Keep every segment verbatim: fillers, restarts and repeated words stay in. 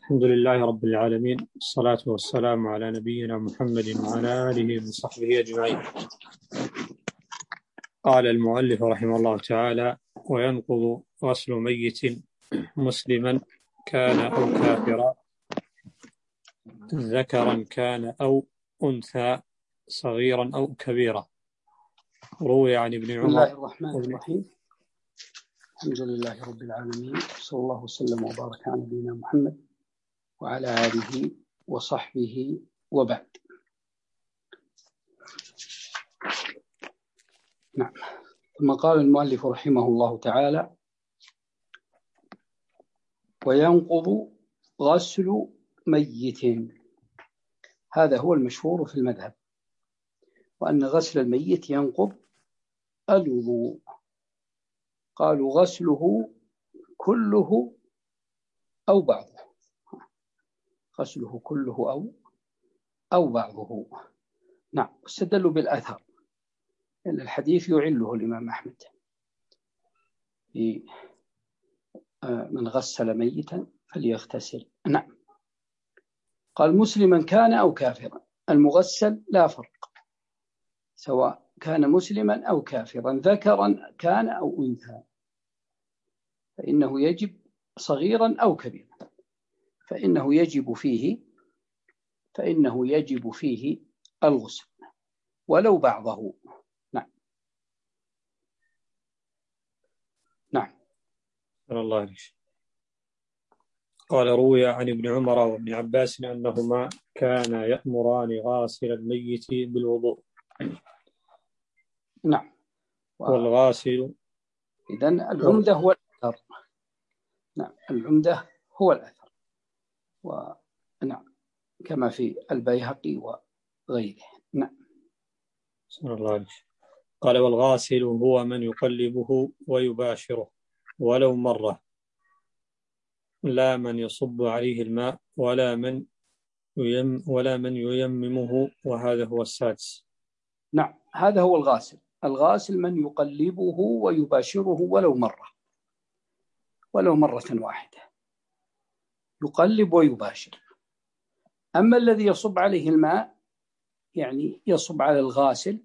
الحمد لله رب العالمين، الصلاة والسلام على نبينا محمد وعلى آله وصحبه أجمعين. قال المؤلف رحمه الله تعالى: وينقض غسل ميت مسلما كان أو كافرا، ذكرا كان أو أنثى، صغيرا أو كبيرا. روي عن ابن عمر. بسم الله الرحمن الرحيم. الحمد لله رب العالمين، صلى الله وسلم وبارك على نبينا محمد وعلى آله وصحبه وبعد. نعم. ثم قال المؤلف رحمه الله تعالى: وينقض غسل ميت. هذا هو المشهور في المذهب، وأن غسل الميت ينقض الوضوء. قالوا غسله كله أو بعضه، غسله كله أو أو بعضه. نعم. واستدلوا بالأثر، إن الحديث يعله الإمام أحمد في من غسل ميتا فليغتسل. نعم. قال: مسلما كان أو كافرا. المغسل لا فرق، سواء كان مسلما أو كافرا، ذكرا كان أو أنثى، فإنه يجب صغيرا أو كبيرا، فإنه يجب فيه فإنه يجب فيه الغسل ولو بعضه. نعم. نعم. الله عليه. قال: روي عن ابن عمر وابن عباس أنهما كانا يأمران غاسل الميت بالوضوء. نعم. و... والغاسل إذن العمدة هو الأثر. نعم. العمدة هو الأثر، ونعم، كما في البيهقي وغيره. نعم. بسم الله عليه. قال: والغاسل هو من يقلبه ويباشره ولو مرة، لا من يصب عليه الماء ولا من ييم ولا من ييممه، وهذا هو السادس. نعم. هذا هو الغاسل. الغاسل من يقلبه ويباشره ولو مرة، ولو مرة واحدة يقلب ويباشر. أما الذي يصب عليه الماء، يعني يصب على الغاسل،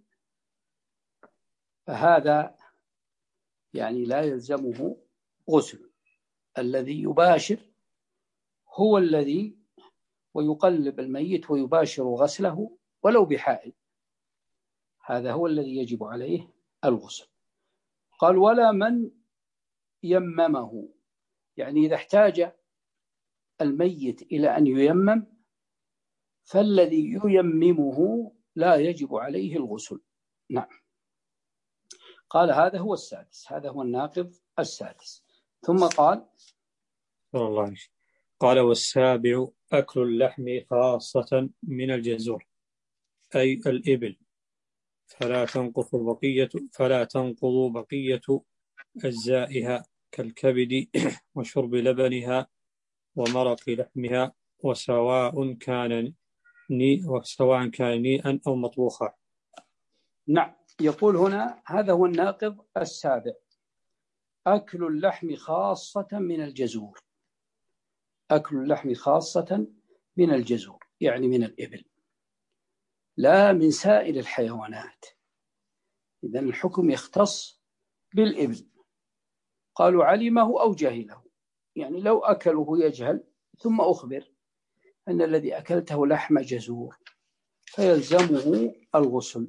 فهذا يعني لا يلزمه غسل. الذي يباشر هو الذي ويقلب الميت ويباشر غسله ولو بحائل، هذا هو الذي يجب عليه الغسل. قال: ولا من يممه، يعني إذا احتاج الميت إلى أن ييمم فالذي ييممه لا يجب عليه الغسل. نعم. قال: هذا هو السادس، هذا هو الناقض السادس. ثم قال: الله عليه. قال: والسابع أكل اللحم خاصة من الجزور، أي الإبل، فلا تنقض بقية فلا تنقض بقية أجزائها كالكبد وشرب لبنها ومرق لحمها، وسواء كان ني وسواء كان نيئا أو مطبوخا. نعم. يقول هنا: هذا هو الناقض السابع، أكل اللحم خاصة من الجزور. أكل اللحم خاصة من الجزور يعني من الإبل، لا من سائر الحيوانات. إذن الحكم يختص بالإبل. قالوا: علمه أو جهله، يعني لو أكله يجهل ثم أخبر أن الذي أكلته لحم جزور فيلزمه الغسل.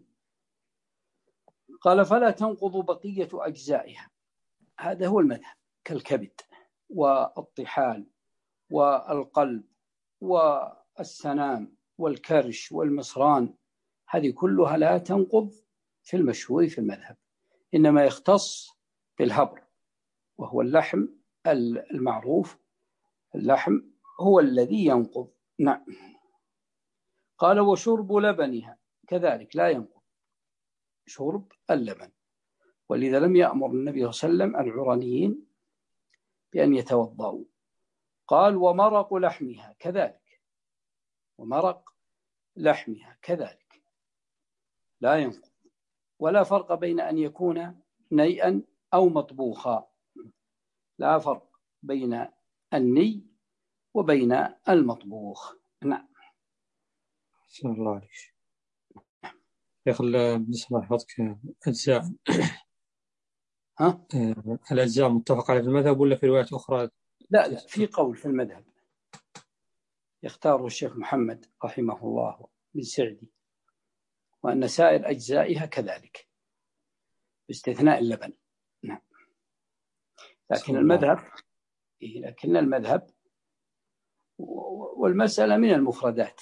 قال: فلا تنقض بقية أجزائها. هذا هو المذهب، كالكبد والطحال والقلب والسنام والكرش والمصران، هذه كلها لا تنقض في المشهور في المذهب، إنما يختص بالهبر، وهو اللحم المعروف، اللحم هو الذي ينقض. نعم. قال: وشرب لبنها كذلك لا ينقض، شرب اللبن، ولذا لم يأمر النبي صلى الله عليه وسلم العرانيين بأن يتوضأوا. قال: ومرق لحمها كذلك، ومرق لحمها كذلك لا ينقض، ولا فرق بين أن يكون نيئا أو مطبوخا، لا فرق بين الني وبين المطبوخ. نعم. أحسن الله عليك. يا أخي بالنسبة لحفظك أجزاء ها؟ الأجزاء متفق عليها في المذهب ولا في روايات أخرى؟ لا لا، في قول في المذهب يختاره الشيخ محمد رحمه الله بن سعدي، وأن سائر أجزائها كذلك باستثناء اللبن. نعم. لكن المذهب لكن المذهب والمسألة من المفردات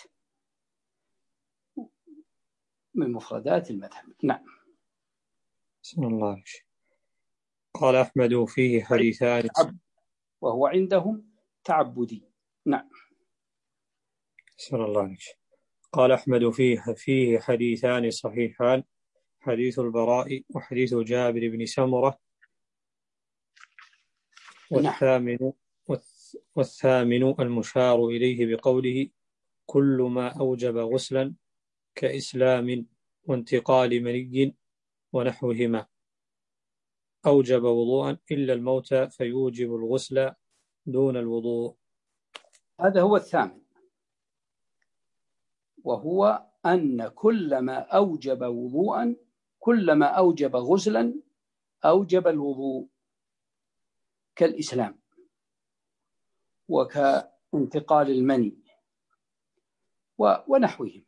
من مفردات المذهب. نعم. بسم الله. قال أحمد فيه حديثان وهو عندهم تعبدي. نعم. بسم الله. قال أحمد فيه فيه حديثان صحيحان، حديث البراء وحديث جابر بن سمرة، والثامن والثامن المشار إليه بقوله كل ما أوجب غسلا كإسلام وانتقال مني ونحوهما أوجب وضوءا إلا الموت فيوجب الغسل دون الوضوء. هذا هو الثامن، وهو أن كل ما أوجب وضوءا كل ما أوجب غسلا أوجب الوضوء كالإسلام وكانتقال المني ونحوهما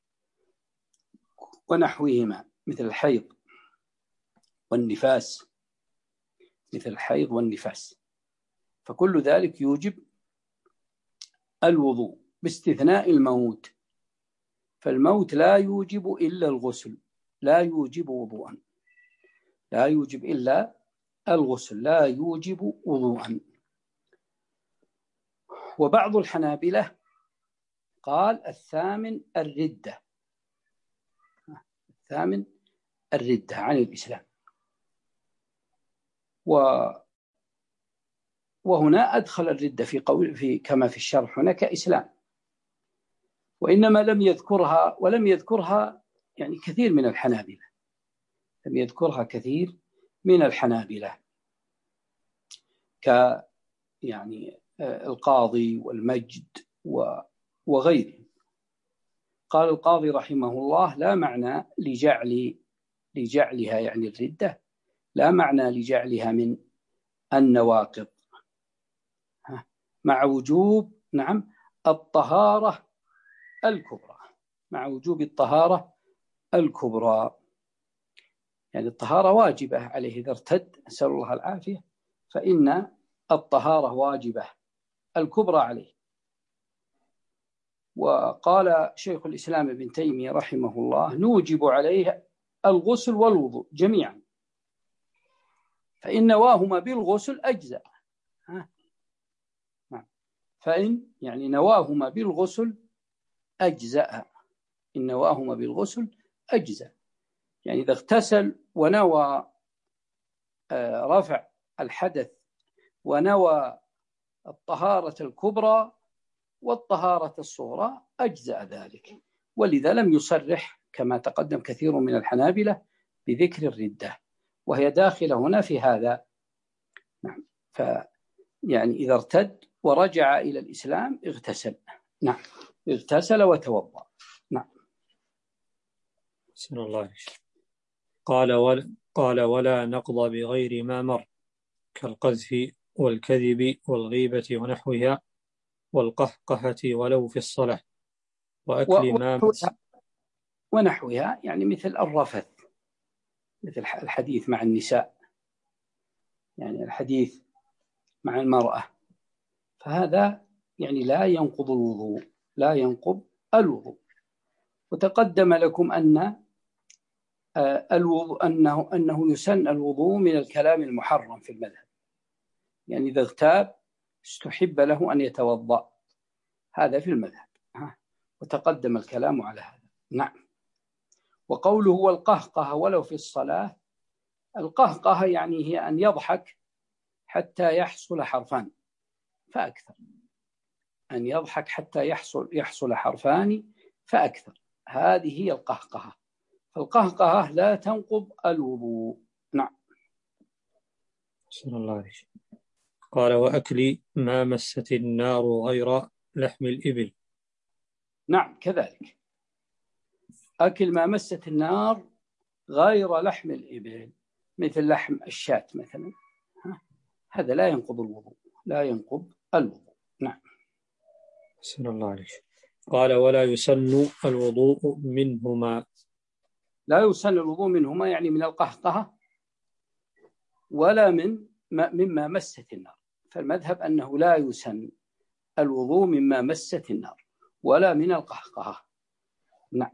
ونحوهما مثل الحيض والنفاس مثل الحيض والنفاس فكل ذلك يوجب الوضوء باستثناء الموت، فالموت لا يوجب إلا الغسل، لا يوجب وضوءا، لا يوجب إلا الغسل، لا يوجب وضوءا. وبعض الحنابلة قال الثامن الردة، الثامن الردة عن الإسلام. و وهنا أدخل الردة في قول في كما في الشرح هنا كإسلام، وإنما لم يذكرها ولم يذكرها يعني كثير من الحنابلة، لم يذكرها كثير من الحنابلة ك يعني القاضي والمجد وغيره. قال القاضي رحمه الله لا معنى لجعل لجعلها يعني الردة لا معنى لجعلها من النواقض مع وجوب نعم الطهارة الكبرى، مع وجوب الطهارة الكبرى، يعني الطهارة واجبة عليه إذا ارتد نسأل الله العافية، فإن الطهارة واجبة الكبرى عليه. وقال شيخ الإسلام ابن تيمية رحمه الله نوجب عليه الغسل والوضوء جميعا، فإن نواهما بالغسل أجزاء، فإن يعني نواهما بالغسل أجزاء، إن نواهما بالغسل أجزاء، يعني إذا اغتسل ونوى رفع الحدث ونوى الطهارة الكبرى والطهارة الصغرى أجزاء ذلك. ولذا لم يصرح كما تقدم كثير من الحنابلة بذكر الردة، وهي داخلة هنا في هذا. نعم. فيعني إذا ارتد ورجع إلى الإسلام اغتسل، نعم اغتسل وتوضأ. نعم. بسم الله. قال ولا, قال ولا نقض بغير ما مر كالقذف والكذب والغيبة ونحوها والقهقهة ولو في الصلاة وأكل ما ونحوها، يعني مثل الرفث، مثل الحديث مع النساء، يعني الحديث مع المرأة، فهذا يعني لا ينقض الوضوء، لا ينقض الوضوء. وتقدم لكم أن الوضوء أنه أنه يسن الوضوء من الكلام المحرم في المذهب، يعني إذا اغتاب استحب له أن يتوضأ، هذا في المذهب، وتقدم الكلام على هذا. نعم. وقوله والقهقه ولو في الصلاة، القهقه يعني هي أن يضحك حتى يحصل حرفان فأكثر، أن يضحك حتى يحصل يحصل حرفان فأكثر، هذه هي القهقه. فالقهقه لا تنقض الوضوء. نعم. بسم الله عليك. قال وأكل ما مست النار غير لحم الإبل. نعم كذلك، أكل ما مست النار غير لحم الإبل، مثل لحم الشاة مثلا، هذا لا ينقض الوضوء، لا ينقض الوضوء. نعم. سن الله عليك. قال ولا يسن الوضوء منهما. لا يسن الوضوء منهما يعني من القهقهة ولا من مما مست النار، فالمذهب أنه لا يسن الوضوء مما مست النار ولا من القهقهة. نعم.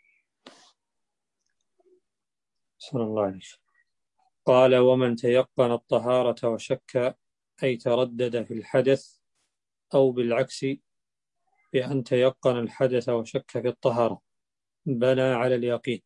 صلى الله عليه وسلم. قال ومن تيقن الطهارة وشك أي تردد في الحدث، أو بالعكس بأن تيقن الحدث وشك في الطهارة، بنى على اليقين.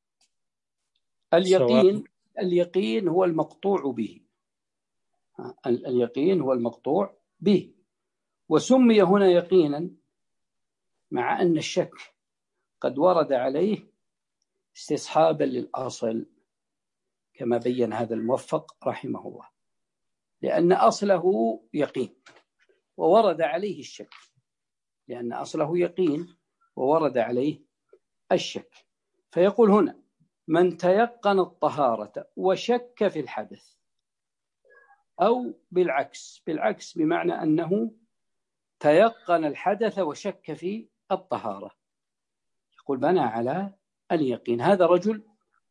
اليقين اليقين هو المقطوع به، اليقين هو المقطوع به، وسمي هنا يقينا مع أن الشك قد ورد عليه استصحابا للأصل، كما بين هذا الموفق رحمه الله، لأن أصله يقين وورد عليه الشك، لأن أصله يقين وورد عليه الشك. فيقول هنا من تيقن الطهارة وشك في الحدث، أو بالعكس، بالعكس بمعنى أنه تيقن الحدث وشك في الطهارة، يقول بنى على اليقين. هذا رجل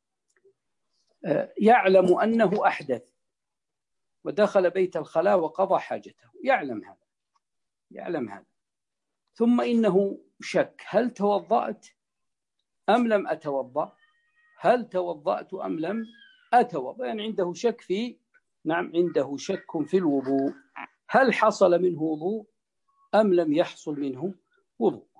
يعلم أنه أحدث ودخل بيت الخلاء وقضى حاجته، يعلم هذا يعلم هذا ثم إنه شك هل توضأت أم لم أتوضأ، هل توضأت أم لم أتوضأ، يعني عنده شك في نعم عنده شك في الوضوء، هل حصل منه وضوء أم لم يحصل منه وضوء.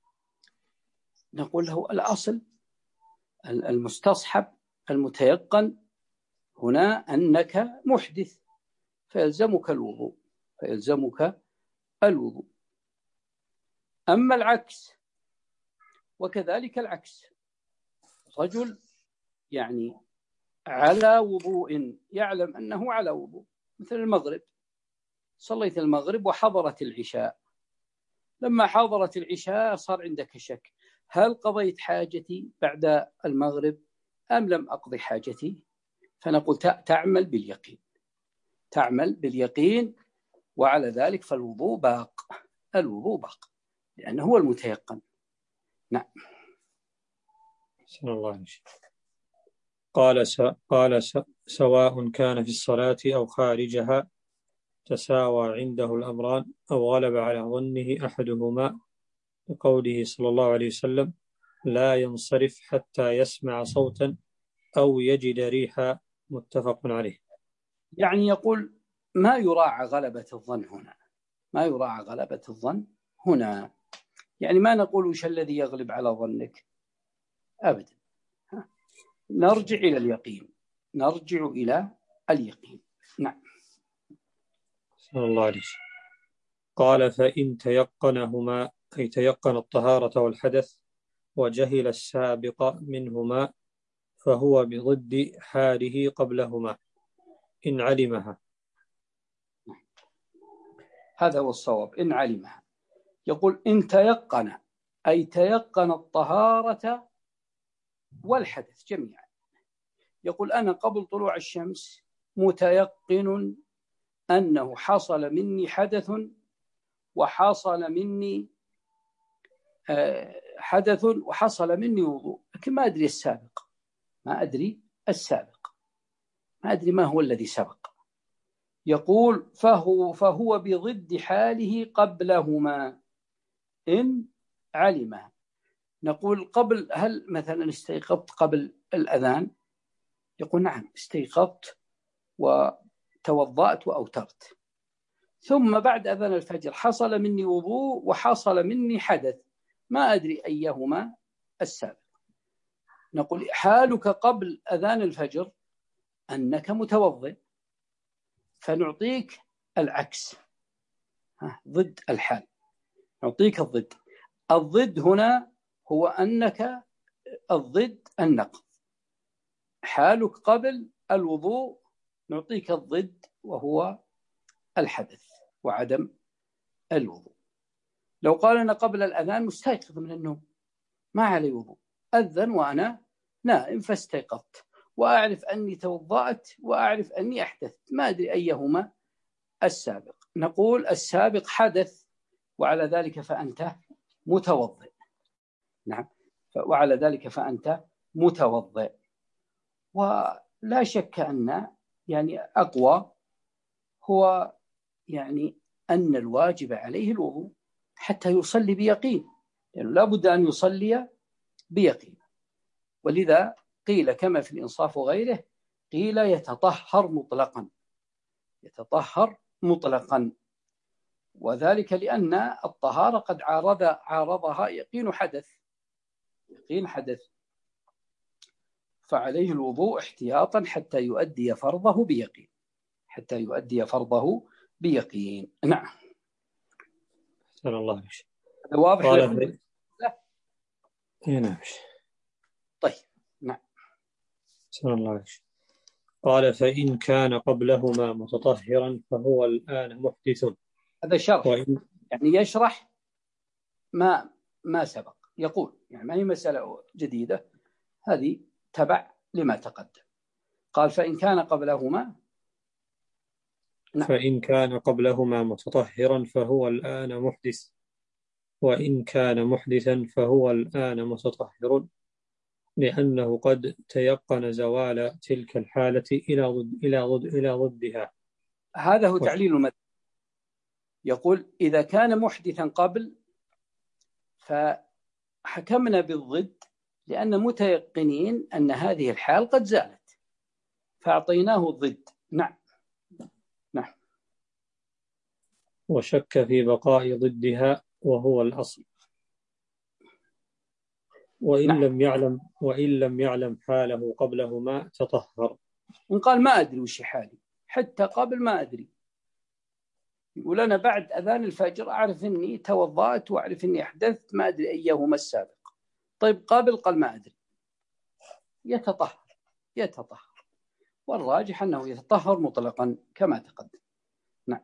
نقول له الأصل المستصحب المتيقن هنا أنك محدث فيلزمك الوضوء فيلزمك الوضوء. أما العكس وكذلك العكس، رجل يعني على وضوء يعلم أنه على وضوء، مثل المغرب، صليت المغرب وحضرت العشاء، لما حضرت العشاء صار عندك شك هل قضيت حاجتي بعد المغرب أم لم أقضي حاجتي، فنقول تعمل باليقين تعمل باليقين وعلى ذلك فالوضوء باق الوضوء باق لأنه هو المتيقن. نعم. صلى الله عليه وسلم. قال س... قال س... سواء كان في الصلاة أو خارجها تساوى عنده الأمران أو غلب على ظنه أحدهما، لقوله صلى الله عليه وسلم لا ينصرف حتى يسمع صوتا أو يجد ريحا، متفق عليه. يعني يقول ما يراعى غلبة الظن هنا، ما يراعى غلبة الظن هنا، يعني ما نقول وش الذي يغلب على ظنك أبدا، نرجع إلى اليقين نرجع إلى اليقين. نعم. صلى الله عليه وسلم. قال فإن تيقنهما أي تيقن الطهارة والحدث وجهل السابق منهما فهو بضد حاله قبلهما إن علمها. هذا هو الصواب، إن علمها. يقول إن تيقن أي تيقن الطهارة والحدث جميعا، يقول أنا قبل طلوع الشمس متيقن أنه حصل مني حدث وحصل مني حدث وحصل مني وضوء، لكن ما أدري السابق ما أدري السابق ما أدري ما هو الذي سبق. يقول فهو, فهو بضد حاله قبلهما إن علمها. نقول قبل، هل مثلا استيقظت قبل الأذان؟ يقول نعم استيقظت وتوضأت وأوترت، ثم بعد أذان الفجر حصل مني وضوء وحصل مني حدث، ما أدري أيهما السابق. نقول حالك قبل أذان الفجر أنك متوضئ، فنعطيك العكس ضد الحال، نعطيك الضد. الضد هنا هو أنك الضد النقض، حالك قبل الوضوء نعطيك الضد وهو الحدث وعدم الوضوء. لو قال أنا قبل الأذان مستيقظ من النوم ما علي وضوء، أذن وأنا نائم فاستيقظت وأعرف أني توضأت وأعرف أني أحدثت، ما أدري أيهما السابق، نقول السابق حدث وعلى ذلك فأنت متوضئ. نعم، وعلى ذلك فأنت متوضئ. ولا شك أن يعني أقوى هو يعني أن الواجب عليه الوضوء حتى يصلي بيقين، لأنه لا بد أن يصلي بيقين. ولذا قيل كما في الإنصاف وغيره، قيل يتطهر مطلقا، يتطهر مطلقا، وذلك لأن الطهارة قد عارض عارضها يقين حدث، يقين حدث، فعليه الوضوء احتياطا حتى يؤدي فرضه بيقين، حتى يؤدي فرضه بيقين. نعم. أحسن الله عليك. واضح قال لا. نعم. طيب. نعم. أحسن الله عليك. قال فإن كان قبلهما متطهرا فهو الآن محدث. هذا شرح وإن... يعني يشرح ما ما سبق، يقول يعني ما هي مسألة جديدة، هذه تبع لما تقدم. قال فإن كان قبلهما نعم. فإن كان قبلهما متطهرا فهو الآن محدث، وإن كان محدثا فهو الآن متطهر، لأنه قد تيقن زوال تلك الحالة إلى ضد إلى ضد إلى ضدها. هذا هو تعليل المذهب. يقول إذا كان محدثا قبل فحكمنا بالضد لأن متيقنين أن هذه الحال قد زالت فأعطيناه الضد. نعم. نعم. وشك في بقاء ضدها وهو الأصل، وإن نعم. لم يعلم وإن لم يعلم حاله قبلهما تطهر. إن قال ما أدري وش حالي حتى قبل ما أدري، يقول أنا بعد أذان الفجر أعرف أني توضأت وأعرف أني أحدثت، ما أدري أيهما السابق. طيب قابل قال ما أدري، يتطهر يتطهر والراجح أنه يتطهر مطلقا كما تقدم. نعم.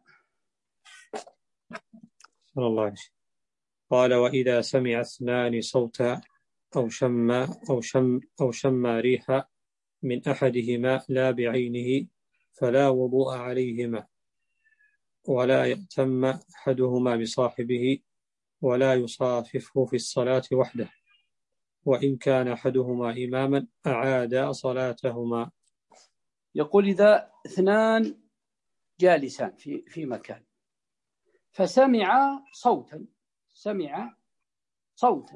صلى الله عليه وسلم. قال وإذا سمع اثنان صوتا أو شم أو شم أو شم ريحا من أحدهما لا بعينه فلا وضوء عليهما، ولا يأتم أحدهما بصاحبه، ولا يصاففه في الصلاة وحده، وإن كان أحدهما إماما أعاد صلاتهما. يقول إذا اثنان جالسان في في مكان فسمع صوتا سمع صوتا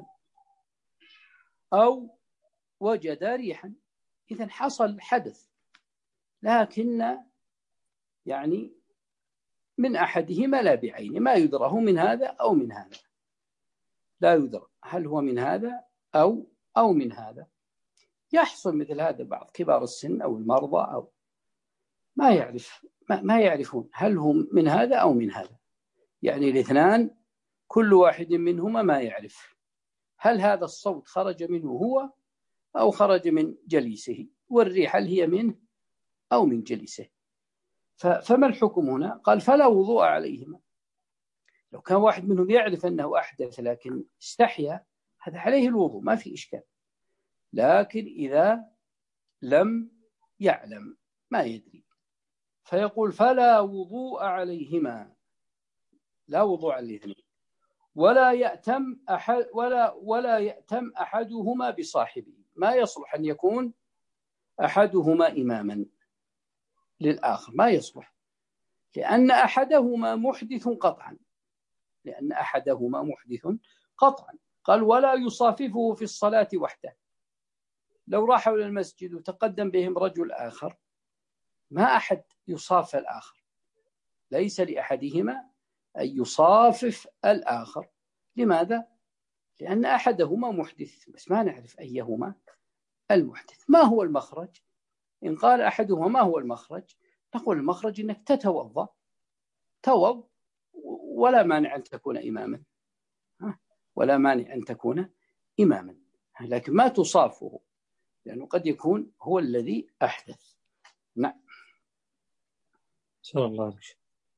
أو وجد ريحا، إذن حصل حدث، لكن يعني من أحدهما لا بعينه، ما يدره من هذا أو من هذا، لا يدرى هل هو من هذا أو أو من هذا. يحصل مثل هذا بعض كبار السن أو المرضى أو ما يعرف ما, ما يعرفون هل هم من هذا أو من هذا، يعني الاثنان كل واحد منهما ما يعرف هل هذا الصوت خرج منه هو أو خرج من جليسه، والريح هل هي منه أو من جليسه. فما الحكم هنا؟ قال فلا وضوء عليهما. لو كان واحد منهم يعرف أنه أحدث لكن استحيا هذا عليه الوضوء ما في إشكال، لكن إذا لم يعلم ما يدري فيقول فلا وضوء عليهما، لا وضوء على الاثنين، ولا يأتم أحد ولا ولا يأتم أحدهما بصاحبه، ما يصلح أن يكون أحدهما إماما للآخر، ما يصلح، لأن أحدهما محدث قطعا، لأن أحدهما محدث قطعا. قال ولا يصاففه في الصلاة وحده. لو راحوا إلى المسجد وتقدم بهم رجل آخر ما أحد يصافف الآخر، ليس لأحدهما أن يصافف الآخر. لماذا؟ لأن أحدهما محدث بس ما نعرف أيهما المحدث. ما هو المخرج؟ إن قال أحدهما ما هو المخرج؟ نقول المخرج أنك تتوضأ توض ولا مانع أن تكون إماما، ولا مانع أن تكون إماما، لكن ما تصافه لأنه قد يكون هو الذي أحدث. نعم. صلى الله عليه وسلم.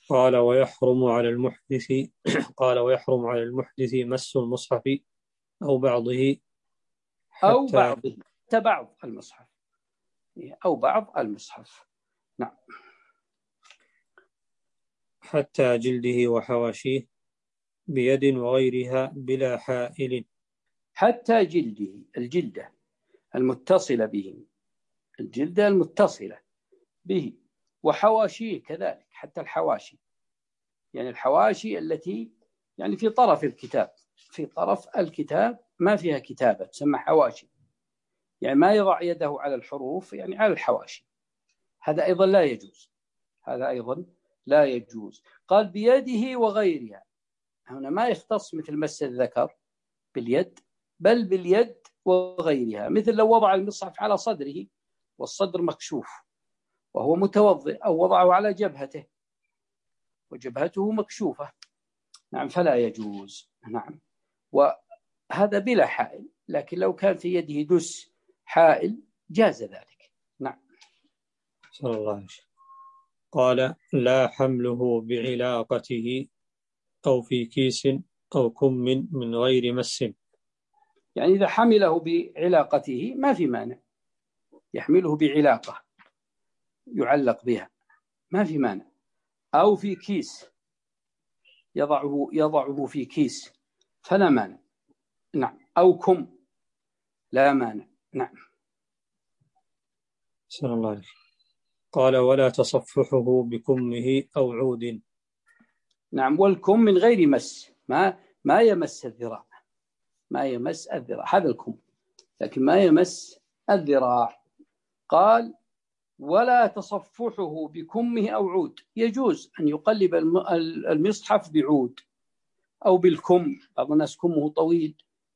قال ويحرم على المحدث قال ويحرم على المحدث مس المصحف أو بعضه أو حتى بعضه، حتى بعض المصحف، أو بعض المصحف. نعم. حتى جلده وحواشيه بيد وغيرها بلا حائل. حتى جلده، الجلدة المتصلة به، الجلدة المتصلة به، وحواشيه كذلك، حتى الحواشي، يعني الحواشي التي يعني في طرف الكتاب، في طرف الكتاب ما فيها كتابة تسمى حواشي، يعني ما يضع يده على الحروف، يعني على الحواشي، هذا أيضا لا يجوز، هذا أيضا لا يجوز. قال بيده وغيرها، هنا ما يختص مثل مس الذكر باليد، بل باليد وغيرها، مثل لو وضع المصحف على صدره والصدر مكشوف وهو متوضئ، أو وضعه على جبهته وجبهته مكشوفة، نعم، فلا يجوز. نعم، وهذا بلا حائل، لكن لو كان في يده دس حائل جاز ذلك. نعم. صلى الله عليه وسلم. قال لا حمله بعلاقته أو في كيس أو كم من غير مس. يعني إذا حمله بعلاقته ما في مانع، يحمله بعلاقة يعلق بها ما في مانع، أو في كيس يضعه يضعه في كيس فلا مانع. نعم، أو كم لا مانع. نعم. صلى الله عليه وسلم. قال ولا تصفحه بكمه أو عود. نعم، والكم من غير مس، ما ما يمس الذراع، ما يمس الذراع، هذا الكم، لكن ما يمس الذراع. قال ولا تصفحه بكمه أو عود، يجوز أن يقلب المصحف بعود أو بالكم، بعض الناس كمه طويل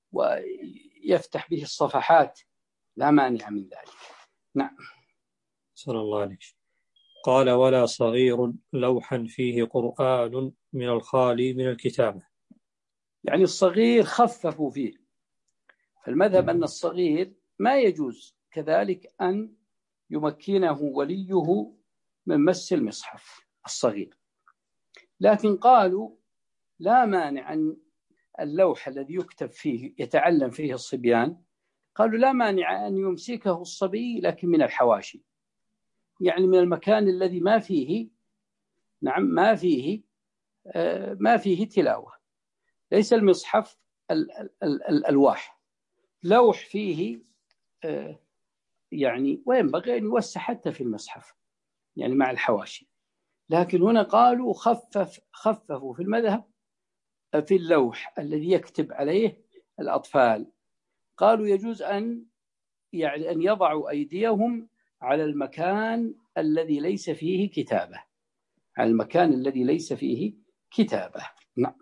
ويفتح به الصفحات، لا مانع من ذلك. نعم. صلى الله عليه وسلم. قال ولا صغير لوحا فيه قرآن من الخالي من الكتابة. يعني الصغير خففوا فيه، فالمذهب أن الصغير ما يجوز كذلك أن يمكنه وليه من مس المصحف الصغير، لكن قالوا لا مانع أن اللوح الذي يكتب فيه يتعلم فيه الصبيان، قالوا لا مانع أن يمسكه الصبي لكن من الحواشي، يعني من المكان الذي ما فيه، نعم، ما فيه آه ما فيه تلاوة، ليس المصحف ال ال ال الألواح، لوح فيه آه يعني، وينبغي أن يوسع حتى في المصحف يعني مع الحواشي، لكن هنا قالوا خفف خففوا في المذهب في اللوح الذي يكتب عليه الأطفال، قالوا يجوز أن يعني أن يضعوا أيديهم على المكان الذي ليس فيه كتابة، على المكان الذي ليس فيه كتابة. نعم.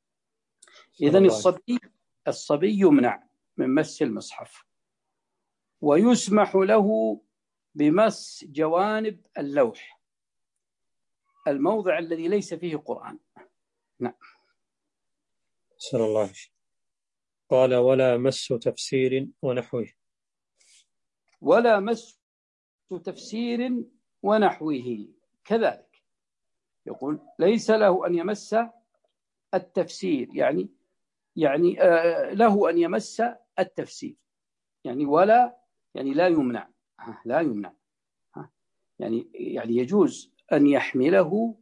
إذن الصبي الصبي يمنع من مس المصحف، ويسمح له بمس جوانب اللوح، الموضع الذي ليس فيه قرآن. نعم. صلى الله عليه وسلم. قال ولا مس تفسير ونحوه. ولا مس تفسير ونحوه كذلك، يقول ليس له أن يمس التفسير، يعني يعني آه له أن يمس التفسير، يعني ولا يعني لا يمنع، لا يمنع، يعني يعني يجوز أن يحمله،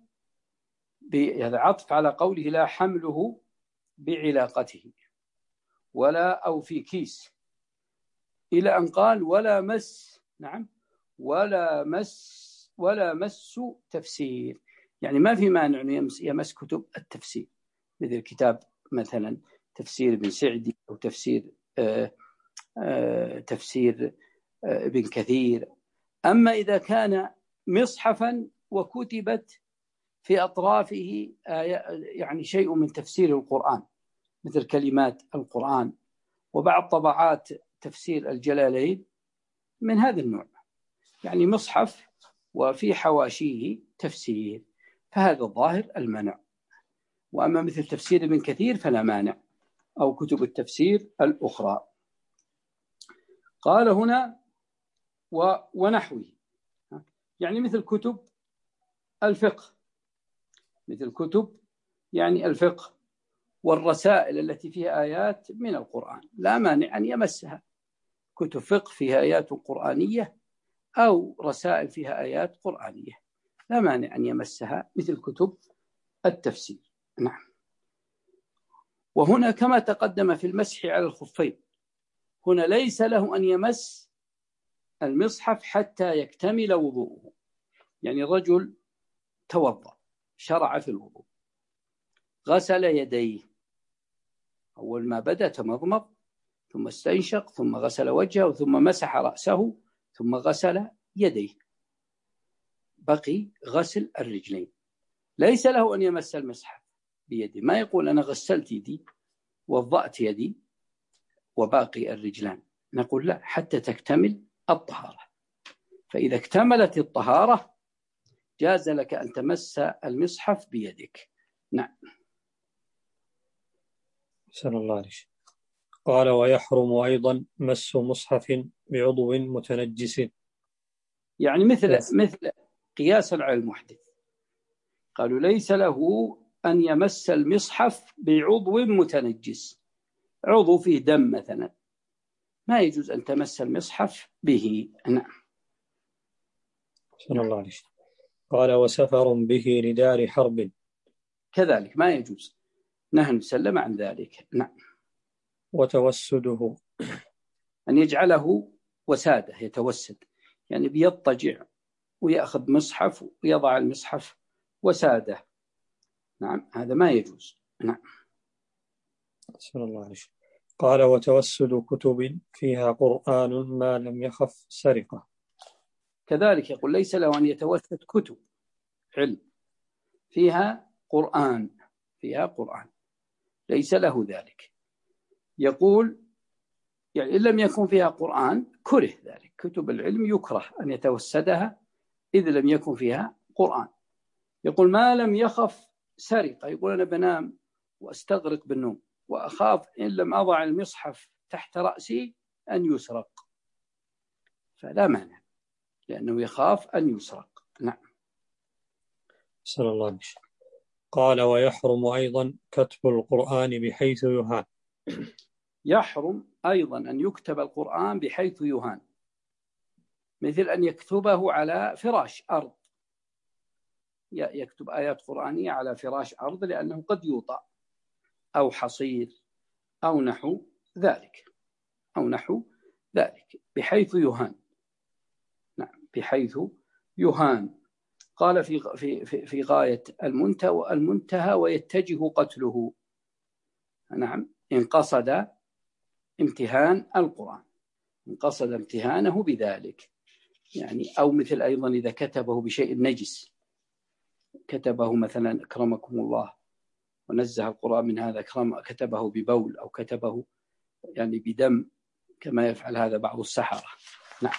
هذا عطف على قوله لا حمله بعلاقته ولا أو في كيس، إلى أن قال ولا مس، نعم، ولا مس ولا مس تفسير، يعني ما في مانع أنه يمس, يمس كتب التفسير، مثل كتاب مثلا تفسير ابن سعدي أو تفسير آآ آآ تفسير آآ ابن كثير. أما إذا كان مصحفا وكتبت في أطرافه يعني شيء من تفسير القرآن مثل كلمات القرآن وبعض طبعات تفسير الجلالين من هذا النوع، يعني مصحف وفي حواشيه تفسير، فهذا الظاهر المنع. وأما مثل تفسير ابن كثير فلا مانع، أو كتب التفسير الأخرى. قال هنا ونحوه، يعني مثل كتب الفقه مثل كتب يعني الفقه والرسائل التي فيها آيات من القرآن لا مانع أن يمسها، كتب فقه فيها آيات قرآنية أو رسائل فيها آيات قرآنية لا مانع أن يمسها، مثل كتب التفسير. نعم. وهنا كما تقدم في المسح على الخفين، هنا ليس له أن يمس المصحف حتى يكتمل وضوءه. يعني رجل توضأ، شرع في الوضوء، غسل يديه، أول ما بدأ تمضمض ثم استنشق ثم غسل وجهه ثم مسح رأسه ثم غسل يديه، بقي غسل الرجلين. ليس له أن يمس المصحف بيده، ما يقول أنا غسلت يدي وضأت يدي وباقي الرجلان، نقول لا حتى تكتمل الطهارة. فإذا اكتملت الطهارة جاز لك أن تمس المصحف بيدك. نعم. سأل الله عليك. قال ويحرم أيضا مس مصحف بعضو متنجس. يعني مثل مثل قياسا على المحدث، قالوا ليس له أن يمس المصحف بعضو متنجس، عضو فيه دم مثلا ما يجوز أن تمس المصحف به. نعم. سأل الله عليك. قال وسفر به لدار حرب، كذلك ما يجوز، نهى نسلم عن ذلك. نعم. وتوسده، أن يجعله وسادة، يتوسد يعني بيضطجع ويأخذ مصحف ويضع المصحف وسادة، نعم هذا ما يجوز. نعم. صلى الله عليه وسلم. قال وتوسد كتب فيها قرآن ما لم يخف سرقة. كذلك يقول ليس له أن يتوسد كتب علم فيها قرآن، فيها قرآن ليس له ذلك. يقول يعني إن لم يكن فيها قرآن كره ذلك، كتب العلم يكره أن يتوسدها إذ لم يكن فيها قرآن. يقول ما لم يخف سرقة، يقول أنا بنام وأستغرق بالنوم وأخاف إن لم أضع المصحف تحت رأسي أن يسرق، فلا مانع لأنه يخاف أن يسرق. نعم. صلى الله عليه وسلم. قال ويحرم أيضا كتب القرآن بحيث يهان. يحرم أيضا أن يكتب القرآن بحيث يهان، مثل أن يكتبه على فراش أرض، يكتب آيات قرآنية على فراش أرض لأنه قد يوطأ، أو حصير أو نحو ذلك، أو نحو ذلك بحيث يهان. نعم بحيث يهان. قال في في في, في غاية المنتهى المنتهى ويتجه قتله. نعم إن قصد امتهان القرآن، إن قصد امتهانه بذلك يعني، أو مثل أيضا إذا كتبه بشيء نجس، كتبه مثلا أكرمكم الله ونزه القرآن من هذا، كتبه ببول أو كتبه يعني بدم كما يفعل هذا بعض السحرة. نعم.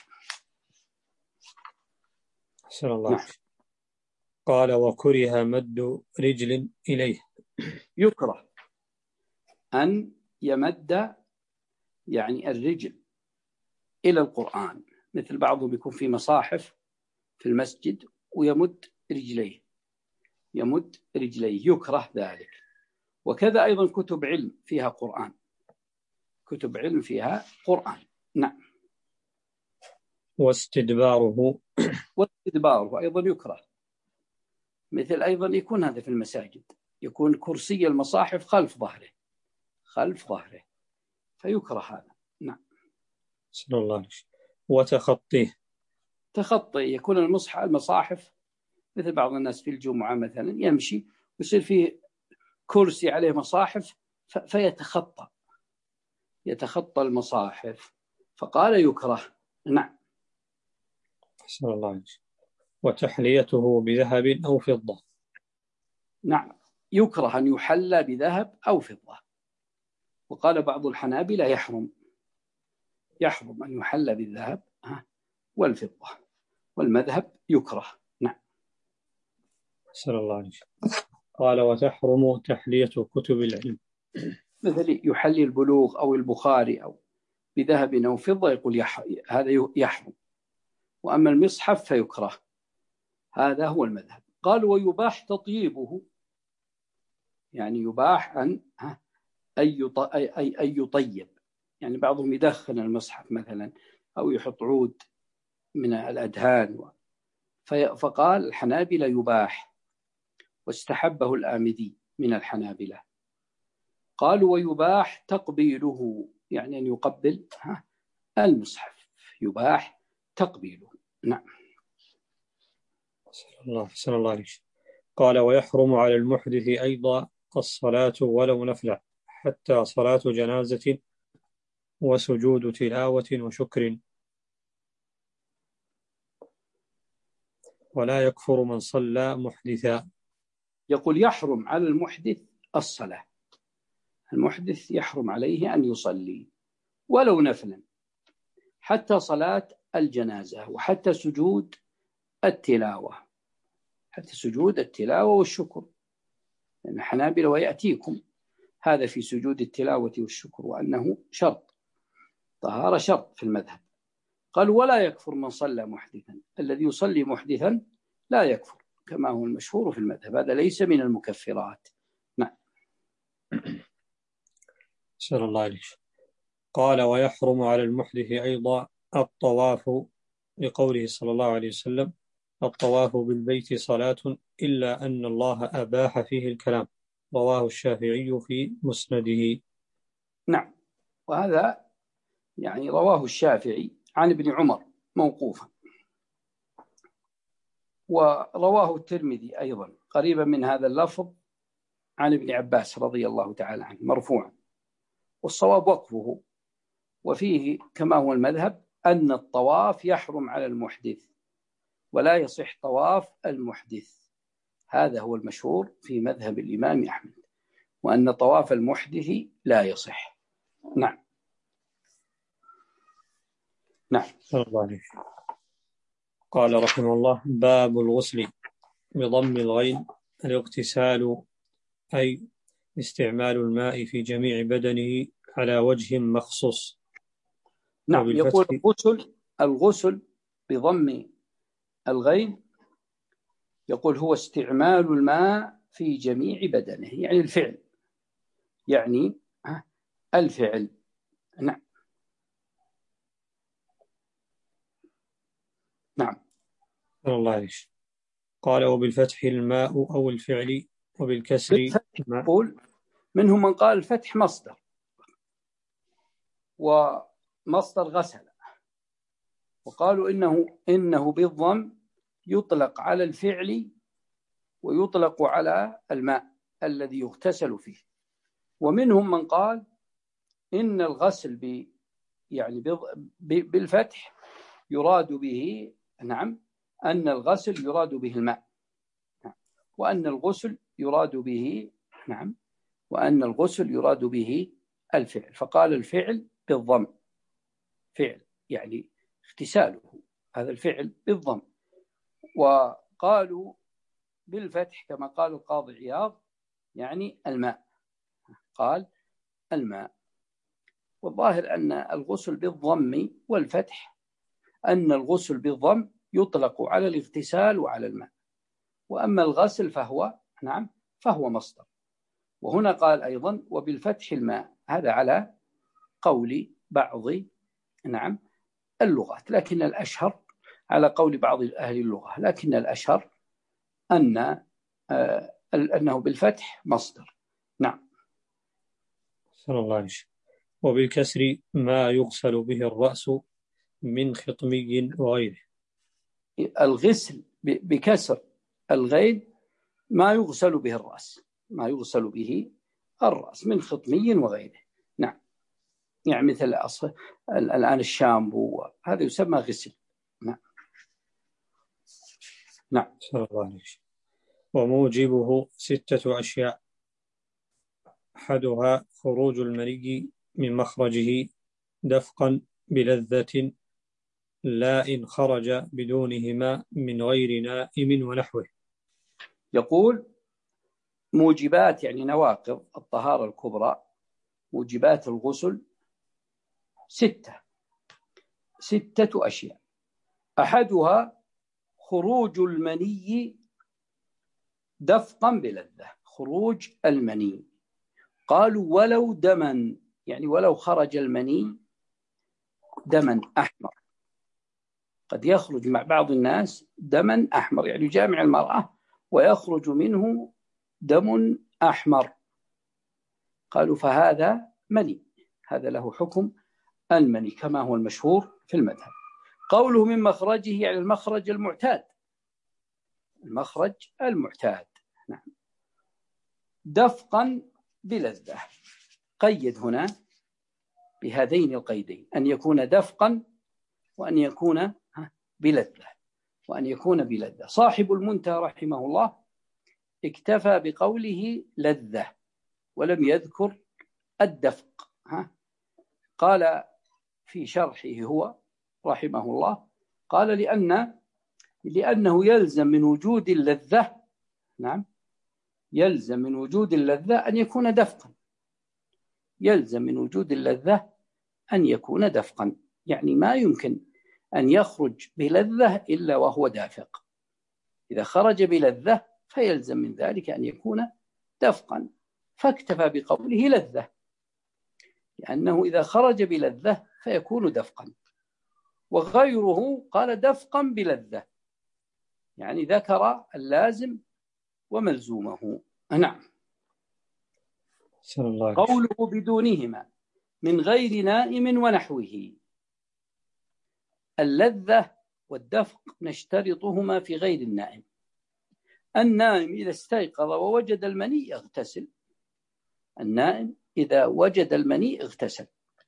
أحسن الله. نعم. قال وكره مد رجل إليه. يكره أن يمد يعني الرجل إلى القرآن، مثل بعضهم يكون في مصاحف في المسجد ويمد رجليه، يمد رجليه يكره ذلك. وكذا أيضا كتب علم فيها قرآن، كتب علم فيها قرآن. نعم. واستدباره، واستدباره أيضا يكره، مثل أيضا يكون هذا في المساجد، يكون كرسي المصاحف خلف ظهره، خلف ظهره فيكره هذا. نعم. صلى الله عليه وسلم. وتخطيه، تخطي يكون المصحف المصاحف مثل بعض الناس في الجمعة مثلا يمشي ويصير فيه كرسي عليه مصاحف فيتخطى، يتخطى المصاحف، فقال يكره. نعم. صلى الله عليه وسلم. وتحليته بذهب أو فضة. نعم يكره أن يحلى بذهب أو فضة. وقال بعض الحنابلة يحرم، يحرم أن يحلى بالذهب والفضة، والمذهب يكره. نعم. صلى الله عليه وسلم. قال وتحرم تحلية كتب العلم، مثل يحلي البلوغ أو البخاري أو بذهب أو فضة يقول يح... هذا يحرم. وأما المصحف فيكره، هذا هو المذهب. قال ويباح تطييبه يعني يباح أن أي يطيب، يعني بعضهم يدخن المصحف مثلا أو يحط عود من الأدهان، فقال الحنابلة يباح، واستحبه الآمدي من الحنابلة. قالوا ويباح تقبيله، يعني أن يقبل المصحف، يباح تقبيله. نعم. الله حسن الله عليك. قال ويحرم على المحدث أيضا الصلاة ولو نفلة، حتى صلاة جنازة وسجود تلاوة وشكر، ولا يكفر من صلى محدثا. يقول يحرم على المحدث الصلاة، المحدث يحرم عليه أن يصلي ولو نفلا، حتى صلاة الجنازة وحتى سجود التلاوة، حتى سجود التلاوة والشكر، لأن حنابلة ويأتيكم هذا في سجود التلاوة والشكر وأنه شرط، طهارة شرط في المذهب. قال ولا يكفر من صلى محدثا، الذي يصلي محدثا لا يكفر كما هو المشهور في المذهب، هذا ليس من المكفرات. نعم. سأل الله عليك. قال ويحرم على المحدث أيضا الطواف، لقوله صلى الله عليه وسلم الطواف بالبيت صلاة إلا أن الله أباح فيه الكلام، رواه الشافعي في مسنده. نعم، وهذا يعني رواه الشافعي عن ابن عمر موقوفا، ورواه الترمذي أيضا قريبا من هذا اللفظ عن ابن عباس رضي الله تعالى عنه مرفوعا، والصواب وقفه، وفيه كما هو المذهب أن الطواف يحرم على المحدث ولا يصح طواف المحدث، هذا هو المشهور في مذهب الإمام أحمد، وأن طواف المحدث لا يصح. نعم. نعم. قال رحمه الله باب الغسل بضم الغين الاغتسال، أي استعمال الماء في جميع بدنه على وجه مخصوص. نعم. يقول الغسل الغسل بضم الغين، يقول هو استعمال الماء في جميع بدنه، يعني الفعل، يعني الفعل. نعم. نعم. الله عليك. قال وبالفتح الماء أو الفعل، وبالكسر يقول منهم من قال الفتح مصدر، ومصدر غسل، وقالوا إنه إنه بالضم يطلق على الفعل ويطلق على الماء الذي يغتسل فيه. ومنهم من قال إن الغسل ب يعني بالفتح يراد به، نعم، أن الغسل يراد به الماء، وأن الغسل يراد به، نعم، وأن الغسل يراد به الفعل، فقال الفعل بالضم، فعل يعني اغتساله، هذا الفعل بالضم. وقالوا بالفتح كما قال القاضي عياض يعني الماء، قال الماء. والظاهر أن الغسل بالضم والفتح، أن الغسل بالضم يطلق على الاغتسال وعلى الماء، وأما الغسل فهو، نعم، فهو مصدر. وهنا قال أيضا وبالفتح الماء، هذا على قول بعض، نعم، اللغات، لكن الأشهر على قول بعض أهل اللغة، لكن الأشهر أن آه أنه بالفتح مصدر. نعم. صلى الله عليه وسلم. وبالكسر ما يغسل به الرأس من خطمي وغيره. الغسل بكسر الغين ما يغسل به الرأس، ما يغسل به الرأس من خطمي وغيره. نعم، يعني مثل الآن الشامبو، هذا يسمى غسل. نعم. نعم. صلى الله عليه وسلم. وموجبه ستة أشياء، أحدها خروج المني من مخرجه دفقا بلذة، لا إن خرج بدونهما من غير نائم ونحوه. يقول موجبات يعني نواقض الطهارة الكبرى، موجبات الغسل ستة ستة أشياء، أحدها خروج المني دفقا بلذة، خروج المني. قالوا ولو دما، يعني ولو خرج المني دما أحمر. قد يخرج مع بعض الناس دما أحمر، يعني يجامع المرأة ويخرج منه دم أحمر. قالوا فهذا مني، هذا له حكم المني كما هو المشهور في المذهب. قوله من مخرجه يعني المخرج المعتاد، المخرج المعتاد. نعم. دفقا بلذة، قيد هنا بهذين القيدين، أن يكون دفقا وأن يكون بلذة، وأن يكون بلذة. صاحب المنتهى رحمه الله اكتفى بقوله لذة ولم يذكر الدفق. قال في شرحه هو رحمه الله، قال لأن لأنه يلزم من وجود اللذة، نعم، يلزم من وجود اللذة أن يكون دفقا، يلزم من وجود اللذة أن يكون دفقا، يعني ما يمكن أن يخرج بلذة إلا وهو دافق. إذا خرج بلذة فيلزم من ذلك أن يكون دفقا، فاكتفى بقوله لذة، لأنه إذا خرج بلذة فيكون دفقا. وغيره قال دفقا بلذة، يعني ذكر اللازم وملزومه. نعم. قوله بدونهما من غير نائم ونحوه. اللذة والدفق نشترطهما في غير النائم. النائم إذا استيقظ ووجد المني يغتسل، النائم إذا وجد المني اغتسل.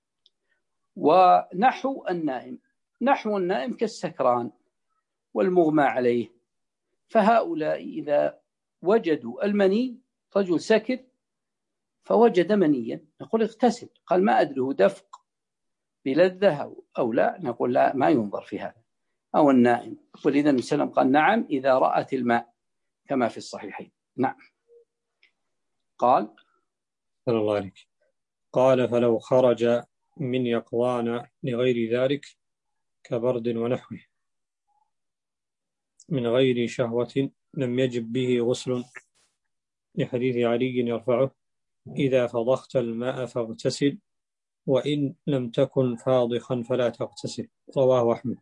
ونحو النائم، نحو النائم كالسكران والمغمى عليه، فهؤلاء إذا وجدوا المني، رجل سكر فوجد منيا نقول اغتسل، قال ما أدري هو دفق بلذة أو لا، نقول لا، ما ينظر في هذا. أو النائم، ولذا النبي صلى الله عليه وسلم قال نعم إذا رأت الماء كما في الصحيحين. نعم. قال صلى الله عليك. قال فلو خرج من يقظان لغير ذلك كبرد ونحوه من غير شهوة لم يجب به غسل، لحديث علي يرفعه إذا فضخت الماء فاغتسل وإن لم تكن فاضخا فلا تغتسل، رواه أحمد.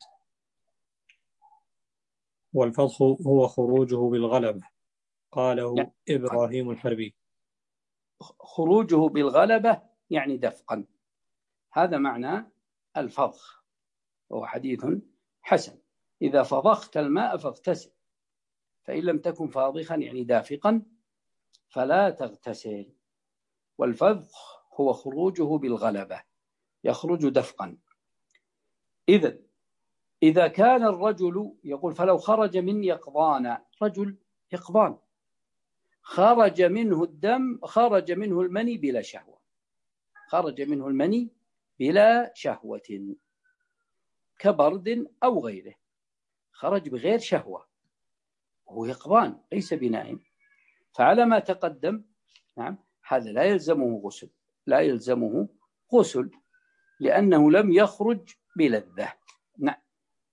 والفضخ هو خروجه بالغلبة، قاله يعني إبراهيم الحربي. خروجه بالغلبة يعني دفقا، هذا معنى الفضخ، وهو حديث حسن. إذا فضخت الماء فاغتسل، فإن لم تكن فاضخا يعني دافقا فلا تغتسل. والفضخ هو خروجه بالغلبة، يخرج دفقا. إذا إذا كان الرجل يقول فلو خرج من يقظان، رجل يقظان خرج منه الدم، خرج منه المني بلا شهوة، خرج منه المني بلا شهوة كبرد أو غيره، خرج بغير شهوة وهو يقظان ليس بنائم، فعلى ما تقدم نعم هذا لا يلزمه غسل، لا يلزمه غسل لأنه لم يخرج بلذة. نعم.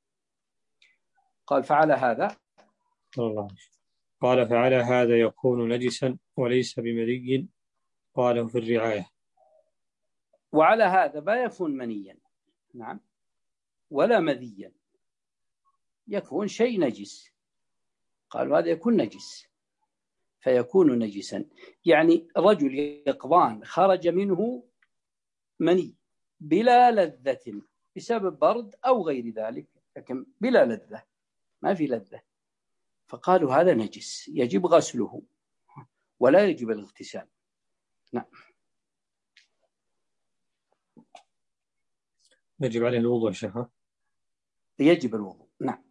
قال فعلى هذا الله. قال فعلى هذا يكون نجسا وليس بمذي، قاله في الرعاية. وعلى هذا ما يكون منيا، نعم، ولا مذيا، يكون شيء نجس. قالوا هذا يكون نجس فيكون نجسا، يعني رجل يقظان خرج منه مني بلا لذة بسبب برد أو غير ذلك، لكن بلا لذة، ما في لذة، فقالوا هذا نجس يجب غسله ولا يجب الاغتسال. نعم. يجب عليه الوضوء شيخ. يجب الوضوء. نعم.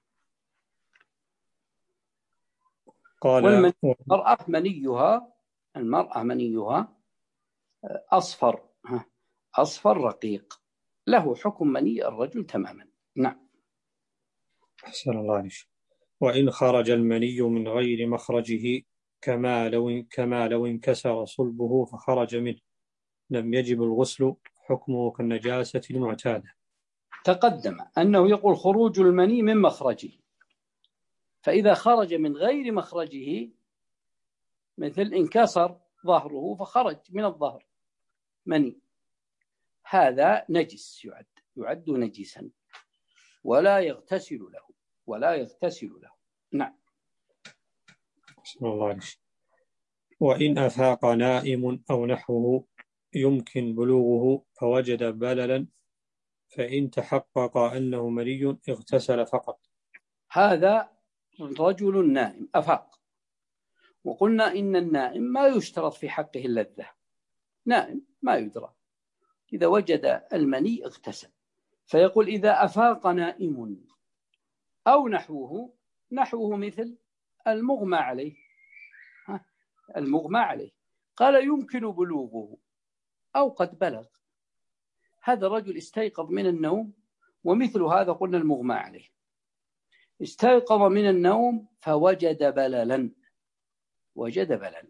قال والمرأة منيها، المرأة منيها أصفر، أصفر رقيق، له حكم مني الرجل تماما. نعم. أحسن الله عليك. وإن خرج المني من غير مخرجه كما لو كما لو انكسر صلبه فخرج منه لم يجب الغسل، حكمه كالنجاسة المعتادة. تقدم أنه يقول خروج المني من مخرجه، فإذا خرج من غير مخرجه مثل انكسر ظهره فخرج من الظهر مني، هذا نجس، يعد يعد نجسا ولا يغتسل له ولا يغتسل له. نعم. بسم الله عليك. وإن أفاق نائم أو نحوه يمكن بلوغه فوجد بللا فإن تحقق أنه مني اغتسل فقط. هذا رجل نائم أفاق، وقلنا إن النائم ما يشترط في حقه اللذة، نائم ما يدرى، إذا وجد المني اغتسل. فيقول إذا أفاق نائم أو نحوه، نحوه مثل المغمى عليه، المغمى عليه، قال يمكن بلوغه أو قد بلغ، هذا الرجل استيقظ من النوم، ومثل هذا قلنا المغمى عليه، استيقظ من النوم فوجد بللا، وجد بللا،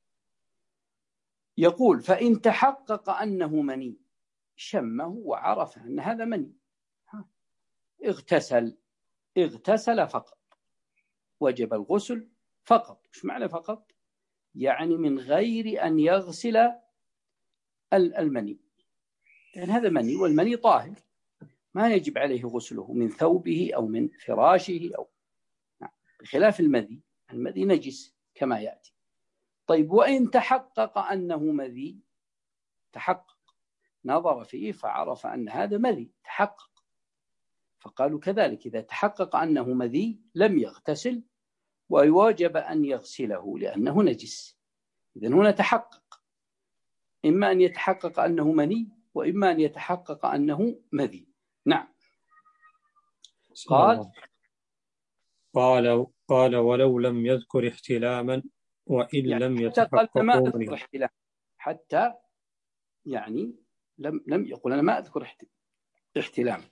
يقول فإن تحقق أنه مني، شمه وعرف أن هذا مني، اغتسل اغتسل فقط، وجب الغسل فقط. إيش معنى فقط؟ يعني من غير أن يغسل المني، يعني هذا مني والمني طاهر، ما يجب عليه غسله من ثوبه أو من فراشه أو بخلاف المذي، المذي نجس كما يأتي. طيب وإن تحقق أنه مذي، تحقق نظر فيه فعرف أن هذا مذي، تحقق، فقالوا كذلك إذا تحقق أنه مذي لم يغتسل ويواجب أن يغسله لأنه نجس. إذن هنا تحقق، إما أن يتحقق أنه مني وإما أن يتحقق أنه مذي. نعم. قال قال قال ولو لم يذكر احتلاما وإن يعني لم يتحقق ما يتحقق أذكر احتلام، حتى يعني لم لم يقول أنا ما أذكر احتلام،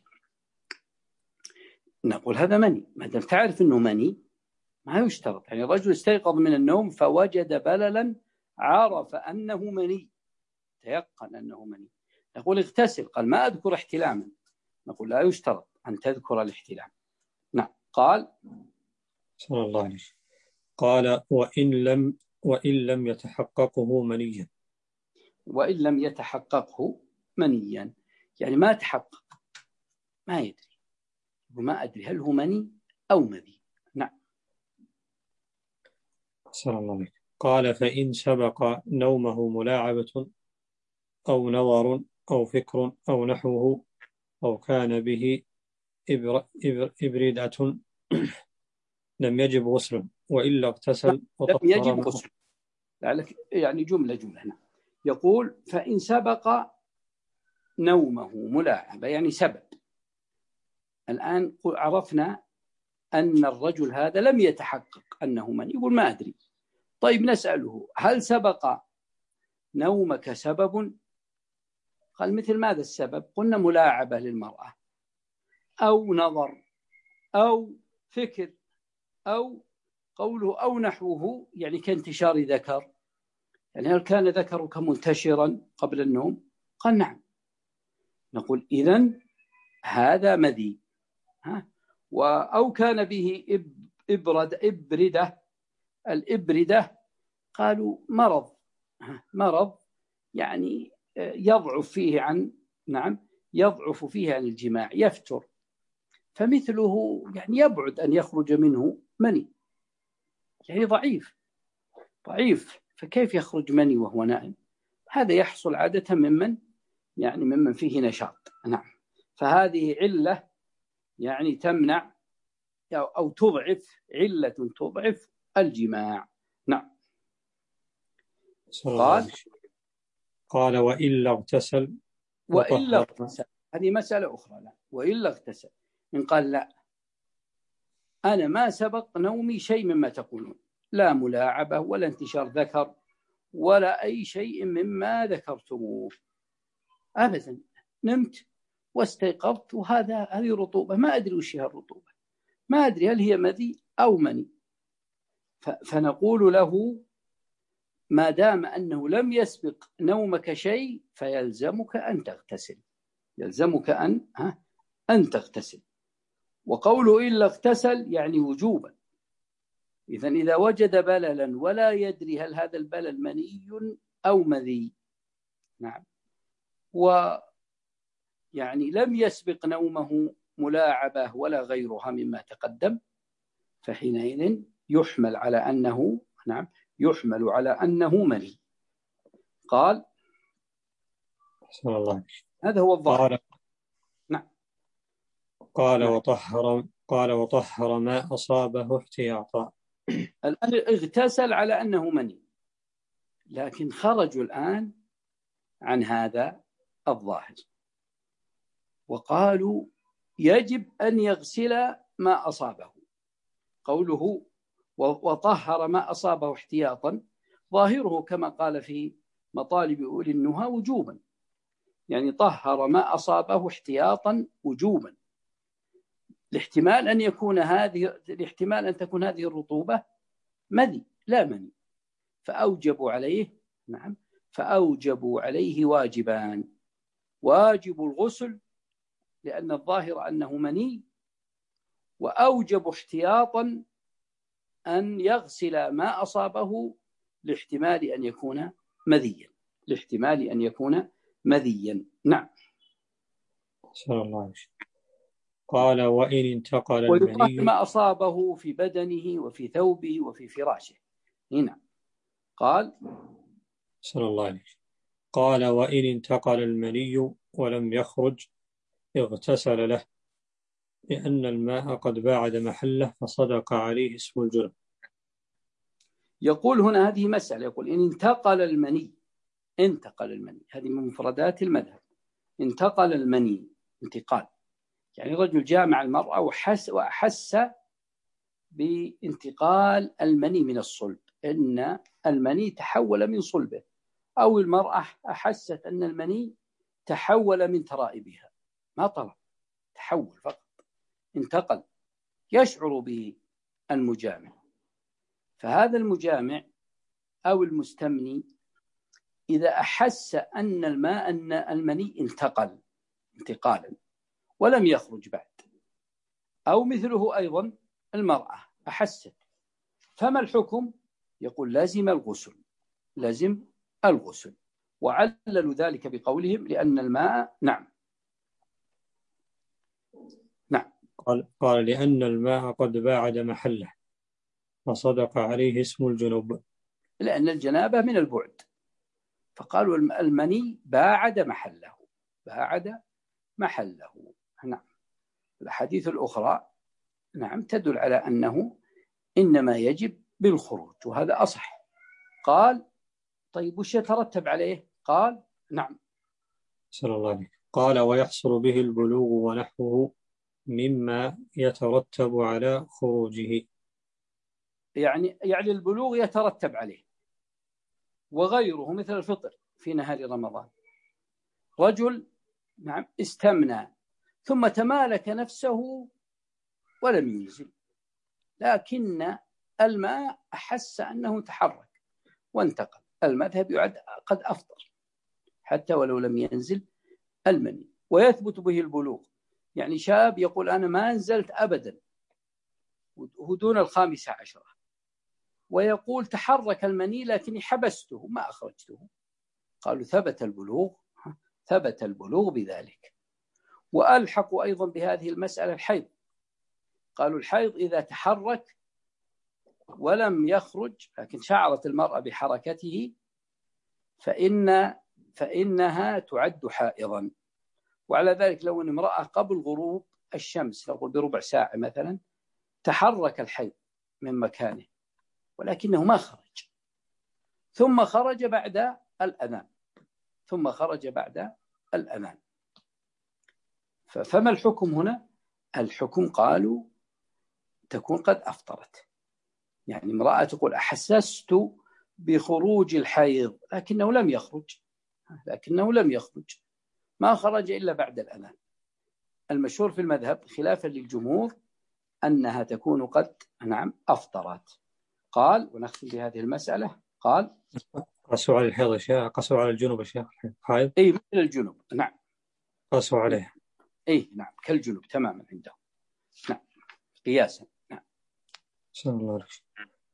نقول هذا مني، ما دام تعرف أنه مني ما يشترط. يعني الرجل استيقظ من النوم فوجد بللا، عرف أنه مني، تيقن أنه مني، نقول اغتسل، قال ما أذكر احتلاما، نقول لا يشترط أن تذكر الاحتلام. نعم. قال صلى الله عليه قال وإن لم وإن لم يتحققه منيا، وإن لم يتحققه منيا يعني ما تحقق، ما يدري، وما أدري هل هو مني أو مذي. نعم. صلى الله عليه قال فإن سبق نومه ملاعبة أو نظر أو فكر أو نحوه أو كان به إبر إبر إبردة لم يجب غسله وإلا اغتسل لم يجب وطهر. غسله، لعلك يعني جملة جملة هنا، يقول فإن سبق نومه ملاعبة يعني سبب. الآن عرفنا أن الرجل هذا لم يتحقق أنه من، يقول ما أدري. طيب نسأله هل سبق نومك سبب؟ قال مثل ماذا السبب؟ قلنا ملاعبة للمرأة أو نظر أو فكر أو قوله أو نحوه، يعني كانتشار ذكر، يعني هل كان ذكرك منتشرا قبل النوم؟ قال نعم، نقول إذن هذا مذي. ها؟ أو كان به إبرد إبردة، الإبردة قالوا مرض، مرض يعني يضعف فيه عن نعم يضعف فيه عن الجماع، يفتر، فمثله يعني يبعد أن يخرج منه مني، يعني ضعيف ضعيف، فكيف يخرج مني وهو نائم؟ هذا يحصل عادة ممن يعني ممن فيه نشاط. نعم. فهذه علة يعني تمنع أو تضعف، علة تضعف الجماع. نعم. قال قال وإلا اغتسل وإلا اغتسل، هذه مسألة أخرى. لا وإلا اغتسل، إن قال لا أنا ما سبق نومي شيء مما تقولون، لا ملاعبة ولا انتشار ذكر ولا أي شيء مما ذكرتموه أبدا، نمت واستيقظت وهذا هذه رطوبة، ما أدري وش هي الرطوبة، ما أدري هل هي مذي أو مني. فنقول له ما دام أنه لم يسبق نومك شيء فيلزمك أن تغتسل، يلزمك أن ها أن تغتسل. وقوله إلا اغتسل يعني وجوبا، إذن إذا وجد بللا ولا يدري هل هذا البلل مني أو مذي، نعم، ويعني لم يسبق نومه ملاعبة ولا غيرها مما تقدم، فحينئذ يحمل على أنه نعم يحمل على أنه مني. قال الله. هذا هو الظاهر. قال نعم. قال نعم. وطهر قال وطهر ما أصابه احتياطا. الآن اغتسل على أنه مني، لكن خرجوا الآن عن هذا الظاهر وقالوا يجب أن يغسل ما أصابه. قوله وطهر ما أصابه احتياطا ظاهره كما قال في مطالب أولي النهى وجوبا، يعني طهر ما أصابه احتياطا وجوبا، الاحتمال أن يكون هذه الاحتمال أن تكون هذه الرطوبة مذي لا مني، فأوجبوا عليه نعم فأوجبوا عليه واجبان: واجب الغسل لأن الظاهر أنه مني، وأوجب احتياطا أن يغسل ما أصابه لاحتمال أن يكون مذيا لاحتمال أن يكون مذيا. نعم. صلى الله عليه وسلم. قال وإن انتقل المني ما أصابه في بدنه وفي ثوبه وفي فراشه. هنا قال صلى الله عليه وسلم. قال وإن انتقل المني ولم يخرج اغتسل له لأن الماء قد باعد محله فصدق عليه اسم الجنب. يقول هنا هذه مسألة، يقول إن انتقل المني انتقل المني هذه من مفردات المذهب. انتقل المني انتقال، يعني رجل جاء مع المرأة وحس وأحس بانتقال المني من الصلب، إن المني تحول من صلبه، أو المرأة أحست أن المني تحول من ترائبها، ما طلب، تحول فقط، انتقل، يشعر به المجامع. فهذا المجامع أو المستمني إذا أحس أن الماء أن المني انتقل انتقالا ولم يخرج بعد، أو مثله أيضا المرأة أحست، فما الحكم؟ يقول لازم الغسل لازم الغسل وعللوا ذلك بقولهم لأن الماء نعم نعم قال, قال لأن الماء قد باعد محله فصدق عليه اسم الجنوب، لأن الجنابة من البعد، فقالوا المني باعد محله باعد محله. نعم. الحديث الأخرى نعم تدل على أنه إنما يجب بالخروج، وهذا أصح. قال طيب وش يترتب عليه؟ قال نعم صلى الله عليه. قال ويحصل به البلوغ ونحوه مما يترتب على خروجه، يعني يعني البلوغ يترتب عليه، وغيره مثل الفطر في نهار رمضان. رجل نعم استمنى ثم تمالك نفسه ولم ينزل، لكن الماء أحس أنه تحرك وانتقل، المذهب يعد قد أفطر حتى ولو لم ينزل المني، ويثبت به البلوغ. يعني شاب يقول أنا ما نزلت أبدا ودون الخامسة عشرة، ويقول تحرك المني لكني حبسته ما أخرجته، قالوا ثبت البلوغ ثبت البلوغ بذلك. وألحقوا أيضا بهذه المسألة الحيض، قالوا الحيض إذا تحرك ولم يخرج لكن شعرت المرأة بحركته فإن فإنها تعد حائضا. وعلى ذلك لو أن امرأة قبل غروب الشمس نقول بربع ساعة مثلا تحرك الحيض من مكانه ولكنه ما خرج، ثم خرج بعد الأذان ثم خرج بعد الأذان فما الحكم هنا؟ الحكم قالوا تكون قد أفطرت. يعني امرأة تقول أحسست بخروج الحيض لكنه لم يخرج لكنه لم يخرج ما خرج إلا بعد الأذان. المشهور في المذهب خلافا للجمهور أنها تكون قد نعم أفطرت. قال ونختم بهذه المسألة قال قسوا على الحيض يا شيخ، قسوا على الجنوب يا شيخ حيض أي مثل الجنوب نعم قسوا عليه أي نعم كالجنوب تماما عنده نعم قياسا. نعم صلى الله عليه وسلم.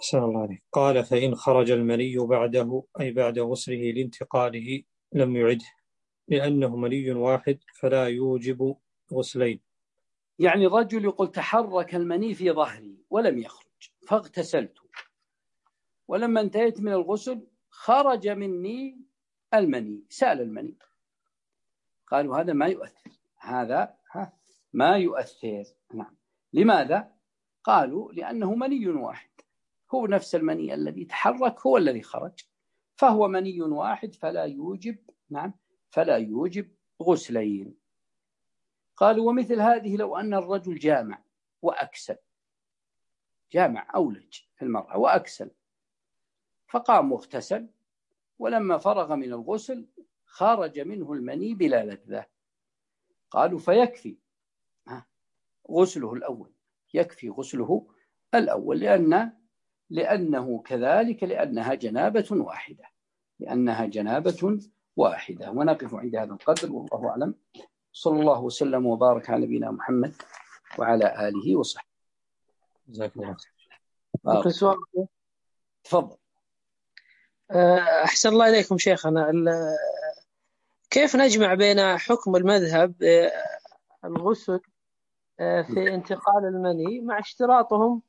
أحسن الله عليك. قال فإن خرج المني بعده أي بعد غسله لانتقاله لم يعده لأنه مني واحد فلا يوجب غسلين. يعني الرجل يقول تحرك المني في ظهري ولم يخرج فاغتسلت، ولما انتهيت من الغسل خرج مني المني، سال المني، قالوا هذا ما يؤثر، هذا ما يؤثر. نعم. لماذا؟ قالوا لأنه مني واحد، هو نفس المني الذي تحرك هو الذي خرج، فهو مني واحد فلا يوجب نعم فلا يوجب غسلين. قالوا ومثل هذه لو أن الرجل جامع وأكسل، جامع أولج في المرأة وأكسل، فقام واغتسل، ولما فرغ من الغسل خرج منه المني بلا لذة، قالوا فيكفي غسله الأول، يكفي غسله الأول لأن لأنه كذلك لأنها جنابة واحدة لأنها جنابة واحدة. ونقف عند هذا القدر والله أعلم. صلى الله وسلم وبارك على نبينا محمد وعلى آله وصحبه. جزاك الله ممكن سؤال؟ تفضل. أحسن الله إليكم شيخنا، كيف نجمع بين حكم المذهب الغسل في انتقال المني مع اشتراطهم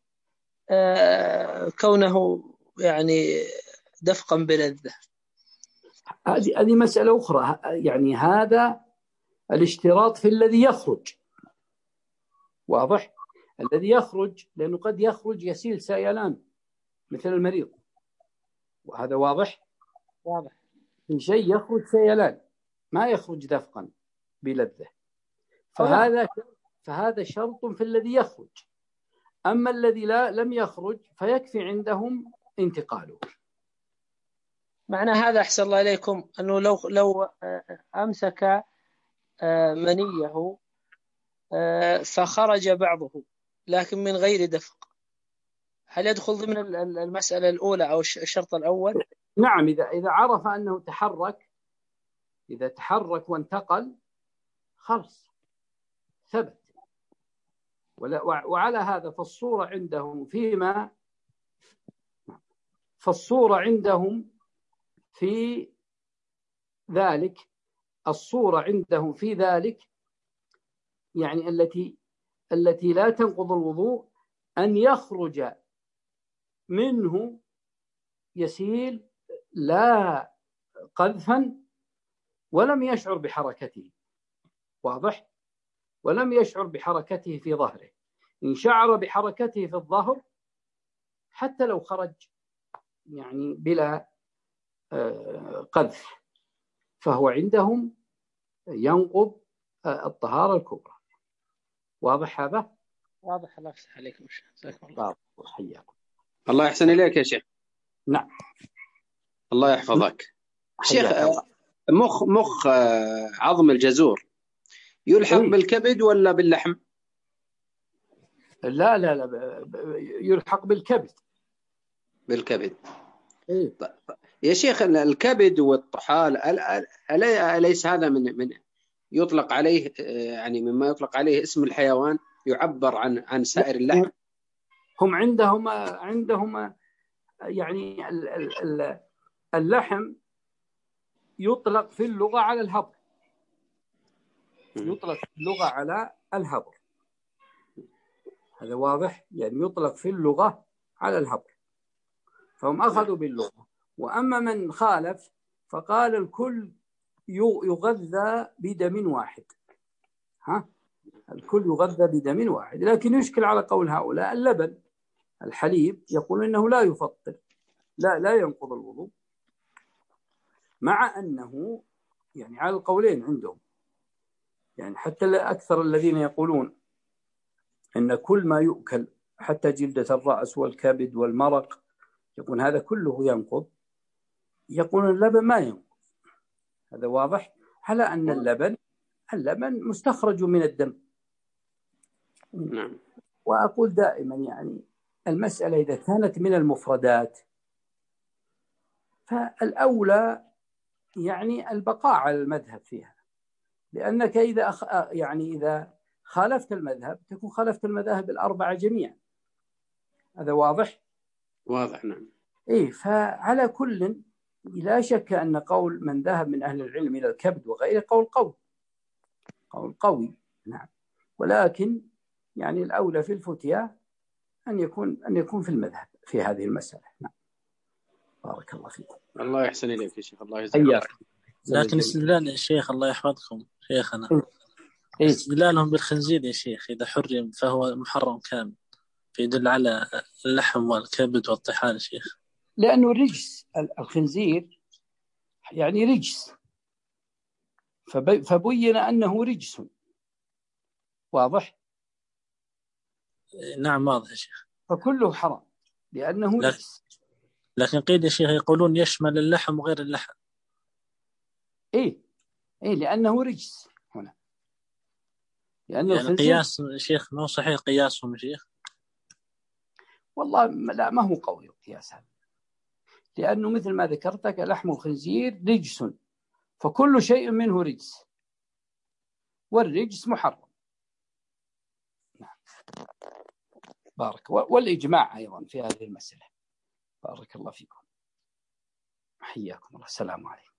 كونه يعني دفقا بلذة؟ هذه هذه مسألة أخرى. يعني هذا الاشتراط في الذي يخرج، واضح؟ الذي يخرج لأنه قد يخرج يسيل سيلان مثل المريض، وهذا واضح؟ واضح. في شيء يخرج سيلان ما يخرج دفقا بلذة، فهذا فهذا شرط في الذي يخرج. أما الذي لا لم يخرج فيكفي عندهم انتقاله. معنى هذا أحسن الله إليكم أنه لو لو أمسك منيه فخرج بعضه لكن من غير دفق، هل يدخل ضمن المسألة الأولى أو الشرط الأول؟ نعم، إذا إذا عرف أنه تحرك، إذا تحرك وانتقل خلص ثبت. وعلى هذا فالصورة عندهم فيما فالصورة عندهم في ذلك الصورة عندهم في ذلك يعني التي التي لا تنقض الوضوء أن يخرج منه يسيل لا قذفا ولم يشعر بحركته، واضح؟ ولم يشعر بحركته في ظهره. إن شعر بحركته في الظهر حتى لو خرج يعني بلا قذف فهو عندهم ينقض الطهارة الكبرى. واضح هذا؟ واضح. الله يفتح عليكم. الله وحياكم. الله يحسن إليك يا شيخ. نعم. الله يحفظك. شيخ، مخ مخ عظم الجزور يلحق إيه؟ بالكبد ولا باللحم؟ لا لا لا يلحق بالكبد. بالكبد. إيه؟ يا شيخ الكبد والطحال أليس هذا من من يطلق عليه يعني مما يطلق عليه اسم الحيوان يعبر عن عن سائر اللحم؟ هم عندهم عندهم يعني اللحم يطلق في اللغة على الهبر، يطلق في اللغة على الهبر، هذا واضح؟ يعني يطلق في اللغة على الهبر، فهم أخذوا باللغة. وأما من خالف فقال الكل يغذى بدم واحد، ها الكل يغذى بدم واحد. لكن يشكل على قول هؤلاء اللبن الحليب يقول إنه لا يفطر، لا لا ينقض الوضوء، مع أنه يعني على القولين عندهم. يعني حتى أكثر الذين يقولون أن كل ما يؤكل حتى جلدة الرأس والكبد والمرق يقول هذا كله ينقض، يقول اللبن ما ينقض. هذا واضح على أن اللبن اللبن مستخرج من الدم. نعم. وأقول دائما يعني المسألة إذا كانت من المفردات فالأولى يعني البقاء على المذهب فيها، لأنك إذا أخ... يعني إذا خالفت المذهب تكون خالفت المذاهب الأربعة جميعا. هذا واضح؟ واضح. نعم. إيه، فعلى كل لا شك أن قول من ذهب من أهل العلم إلى الكبد وغيره قول قوي قول قوي نعم، ولكن يعني الأولى في الفتيا أن يكون أن يكون في المذهب في هذه المسألة. نعم. بارك الله فيكم. الله يحسن إليك يا شيخ، الله يجزاك. لكن استدلال يا شيخ الله يحفظكم شيخنا، إيه؟ استدلالهم بالخنزير يا شيخ إذا حرم فهو محرم كامل، فيدل على اللحم والكبد والطحال يا شيخ. لأنه رجس، الخنزير يعني رجس، فبين أنه رجس. واضح؟ نعم واضح يا شيخ. فكله حرام لأنه لكن رجس. لكن قيل يا شيخ يقولون يشمل اللحم وغير اللحم. إيه إيه لأنه رجس هنا، لأن يعني الخنزير قياس شيخ مو صحيح قياسهم شيخ. والله لا، ما هو قوي القياس هذا، لأنه مثل ما ذكرتك لحم الخنزير رجس، فكل شيء منه رجس، والرجس محرم. نعم. بارك. والإجماع أيضا في هذه المسألة. بارك الله فيكم، حياكم الله، السلام عليكم.